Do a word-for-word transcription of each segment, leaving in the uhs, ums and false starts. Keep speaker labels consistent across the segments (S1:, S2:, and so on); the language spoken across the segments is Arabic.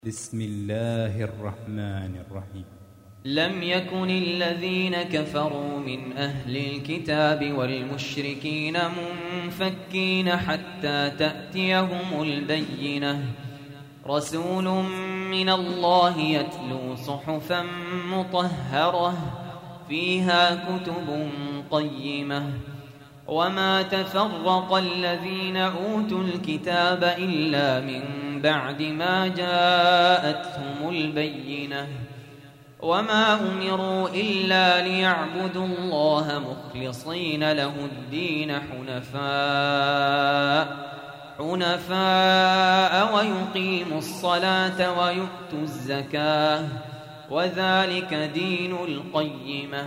S1: بسم الله الرحمن الرحيم.
S2: لم يكن الذين كفروا من أهل الكتاب والمشركين منفكين حتى تأتيهم البينة. رسول من الله يتلو صحفا مطهرة فيها كتب قيمة. وما تفرق الذين أوتوا الكتاب إلا من بعد ما جاءتهم البينة. وما أمروا إلا ليعبدوا الله مخلصين له الدين حنفاء حنفاء ويقيموا الصلاة ويؤتوا الزكاة وذلك دين القيمة.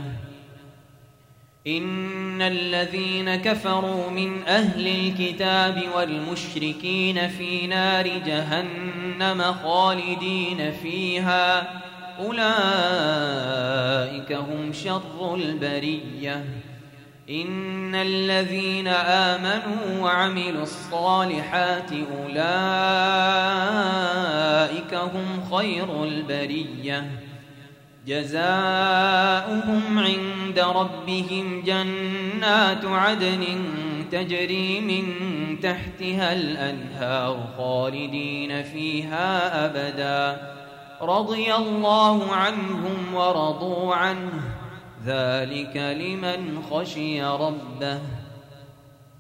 S2: إن الذين كفروا من أهل الكتاب والمشركين في نار جهنم خالدين فيها أولئك هم شر البرية. إن الذين آمنوا وعملوا الصالحات أولئك هم خير البرية. جزاؤهم عند ربهم جنات عدن تجري من تحتها الأنهار خالدين فيها أبدا. رضي الله عنهم ورضوا عنه ذلك لمن خشي ربه.